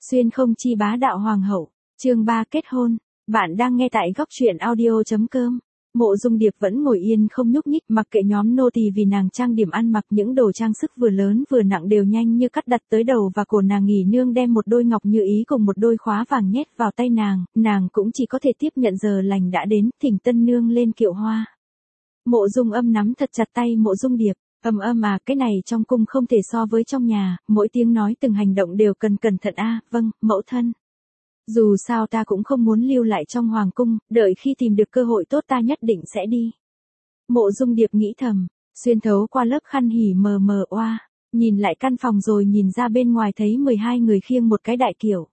Xuyên không chi bá đạo hoàng hậu, chương 3 kết hôn. Bạn đang nghe tại góc truyện audio.com. Mộ Dung Điệp vẫn ngồi yên không nhúc nhích, mặc kệ nhóm nô tỳ vì nàng trang điểm ăn mặc những đồ trang sức vừa lớn vừa nặng đều nhanh như cắt đặt tới đầu và cổ nàng. Nghỉ nương đem một đôi ngọc như ý cùng một đôi khóa vàng nhét vào tay nàng cũng chỉ có thể tiếp nhận. Giờ lành đã đến, thỉnh tân nương lên kiệu hoa. Mộ Dung Âm nắm thật chặt tay Mộ Dung Điệp. À, cái này trong cung không thể so với trong nhà, mỗi tiếng nói từng hành động đều cần cẩn thận a. Vâng, mẫu thân. Dù sao ta cũng không muốn lưu lại trong hoàng cung, đợi khi tìm được cơ hội tốt ta nhất định sẽ đi. Mộ Dung Điệp nghĩ thầm, xuyên thấu qua lớp khăn hỉ mờ mờ oa, nhìn lại căn phòng rồi nhìn ra bên ngoài thấy 12 người khiêng một cái đại kiệu.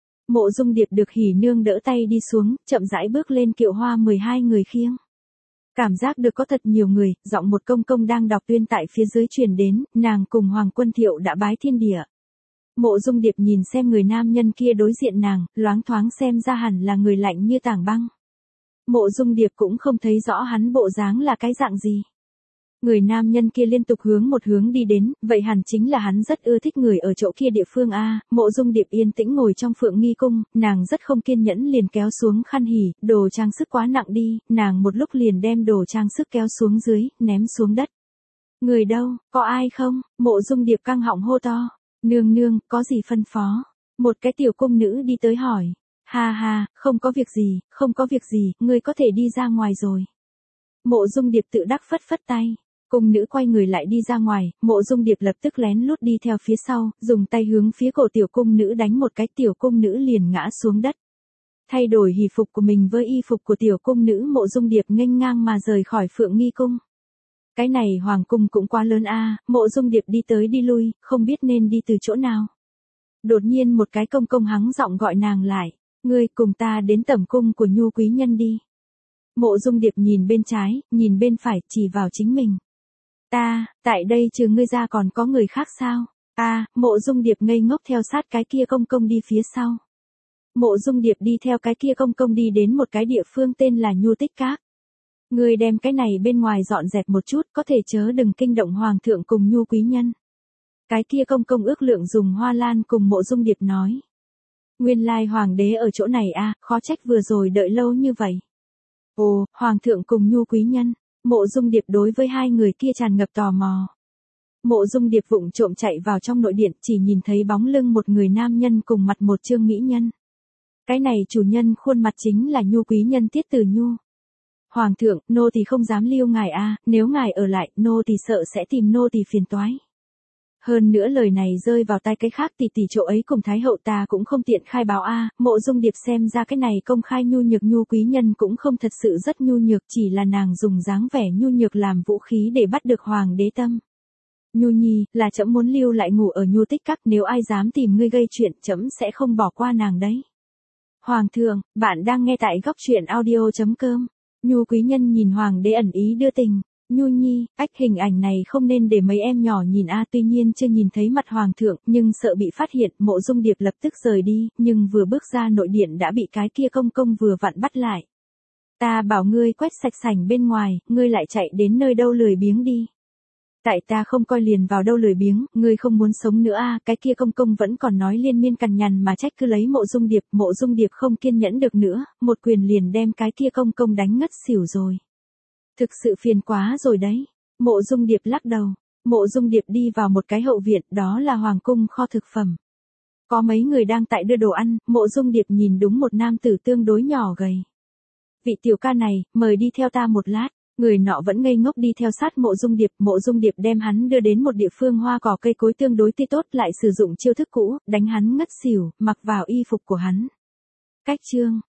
Mộ Dung Điệp được hỉ nương đỡ tay đi xuống, chậm rãi bước lên kiệu hoa 12 người khiêng. Cảm giác được có thật nhiều người, giọng một công công đang đọc tuyên tại phía dưới truyền đến, nàng cùng Hoàng Quân Thiệu đã bái thiên địa. Mộ Dung Điệp nhìn xem người nam nhân kia đối diện nàng, loáng thoáng xem ra hẳn là người lạnh như tảng băng. Mộ Dung Điệp cũng không thấy rõ hắn bộ dáng là cái dạng gì. Người nam nhân kia liên tục hướng một hướng đi đến, vậy hẳn chính là hắn rất ưa thích người ở chỗ kia địa phương a. Mộ Dung Điệp yên tĩnh ngồi trong Phượng Nghi cung, nàng rất không kiên nhẫn liền kéo xuống khăn hỉ, đồ trang sức quá nặng đi, nàng một lúc liền đem đồ trang sức kéo xuống dưới, ném xuống đất. Người đâu, có ai không? Mộ Dung Điệp căng họng hô to. Nương nương, có gì phân phó? Một cái tiểu cung nữ đi tới hỏi. Ha, không có việc gì, không có việc gì, ngươi có thể đi ra ngoài rồi. Mộ Dung Điệp tự đắc phất phất tay. Cung nữ quay người lại đi ra ngoài, Mộ Dung Điệp lập tức lén lút đi theo phía sau, dùng tay hướng phía cổ tiểu cung nữ đánh một cái, tiểu cung nữ liền ngã xuống đất. Thay đổi hỷ phục của mình với y phục của tiểu cung nữ, Mộ Dung Điệp nghênh ngang mà rời khỏi Phượng Nghi cung. Cái này hoàng cung cũng quá lớn a. Mộ Dung Điệp đi tới đi lui, không biết nên đi từ chỗ nào. Đột nhiên một cái công công hắng giọng gọi nàng lại, ngươi cùng ta đến tẩm cung của Nhu quý nhân đi. Mộ Dung Điệp nhìn bên trái, nhìn bên phải, chỉ vào chính mình. Tại đây trừ ngươi ra còn có người khác sao? Mộ Dung Điệp ngây ngốc theo sát cái kia công công đi phía sau. Mộ Dung Điệp đi theo cái kia công công đi đến một cái địa phương tên là Nhu Tích Các. Ngươi đem cái này bên ngoài dọn dẹp một chút, có thể chớ đừng kinh động hoàng thượng cùng Nhu quý nhân. Cái kia công công ước lượng dùng hoa lan cùng Mộ Dung Điệp nói. Nguyên lai hoàng đế ở chỗ này khó trách vừa rồi đợi lâu như vậy. Ồ, hoàng thượng cùng Nhu quý nhân. Mộ Dung Điệp đối với hai người kia tràn ngập tò mò. Mộ Dung Điệp vụng trộm chạy vào trong nội điện, chỉ nhìn thấy bóng lưng một người nam nhân cùng mặt một trương mỹ nhân. Cái này chủ nhân khuôn mặt chính là Nhu quý nhân Tiết Tử Nhu. Hoàng thượng, nô tỳ không dám lưu ngài nếu ngài ở lại, nô tỳ sợ sẽ tìm nô tỳ phiền toái. Hơn nữa lời này rơi vào tay cái khác tỷ chỗ ấy cùng thái hậu ta cũng không tiện khai báo Mộ Dung Điệp xem ra cái này công khai nhu nhược Nhu quý nhân cũng không thật sự rất nhu nhược, chỉ là nàng dùng dáng vẻ nhu nhược làm vũ khí để bắt được hoàng đế tâm. Nhu nhi, là trẫm muốn lưu lại ngủ ở Nhu Tích Các, nếu ai dám tìm ngươi gây chuyện, trẫm sẽ không bỏ qua nàng đấy. Hoàng thượng, bạn đang nghe tại góc truyện audio.com. Nhu quý nhân nhìn hoàng đế ẩn ý đưa tình. Nhu nhi, hình ảnh này không nên để mấy em nhỏ nhìn tuy nhiên chưa nhìn thấy mặt hoàng thượng, nhưng sợ bị phát hiện, Mộ Dung Điệp lập tức rời đi, nhưng vừa bước ra nội điện đã bị cái kia công công vừa vặn bắt lại. Ta bảo ngươi quét sạch sảnh bên ngoài, ngươi lại chạy đến nơi đâu lười biếng đi. Tại ta không coi liền vào đâu lười biếng, ngươi không muốn sống nữa cái kia công công vẫn còn nói liên miên cằn nhằn mà trách cứ lấy Mộ Dung Điệp không kiên nhẫn được nữa, một quyền liền đem cái kia công công đánh ngất xỉu rồi. Thực sự phiền quá rồi đấy. Mộ Dung Điệp lắc đầu. Mộ Dung Điệp đi vào một cái hậu viện, đó là hoàng cung kho thực phẩm. Có mấy người đang tại đưa đồ ăn, Mộ Dung Điệp nhìn đúng một nam tử tương đối nhỏ gầy. Vị tiểu ca này, mời đi theo ta một lát. Người nọ vẫn ngây ngốc đi theo sát Mộ Dung Điệp đem hắn đưa đến một địa phương hoa cỏ cây cối tương đối tươi tốt, lại sử dụng chiêu thức cũ, đánh hắn ngất xỉu, mặc vào y phục của hắn. Cách chương,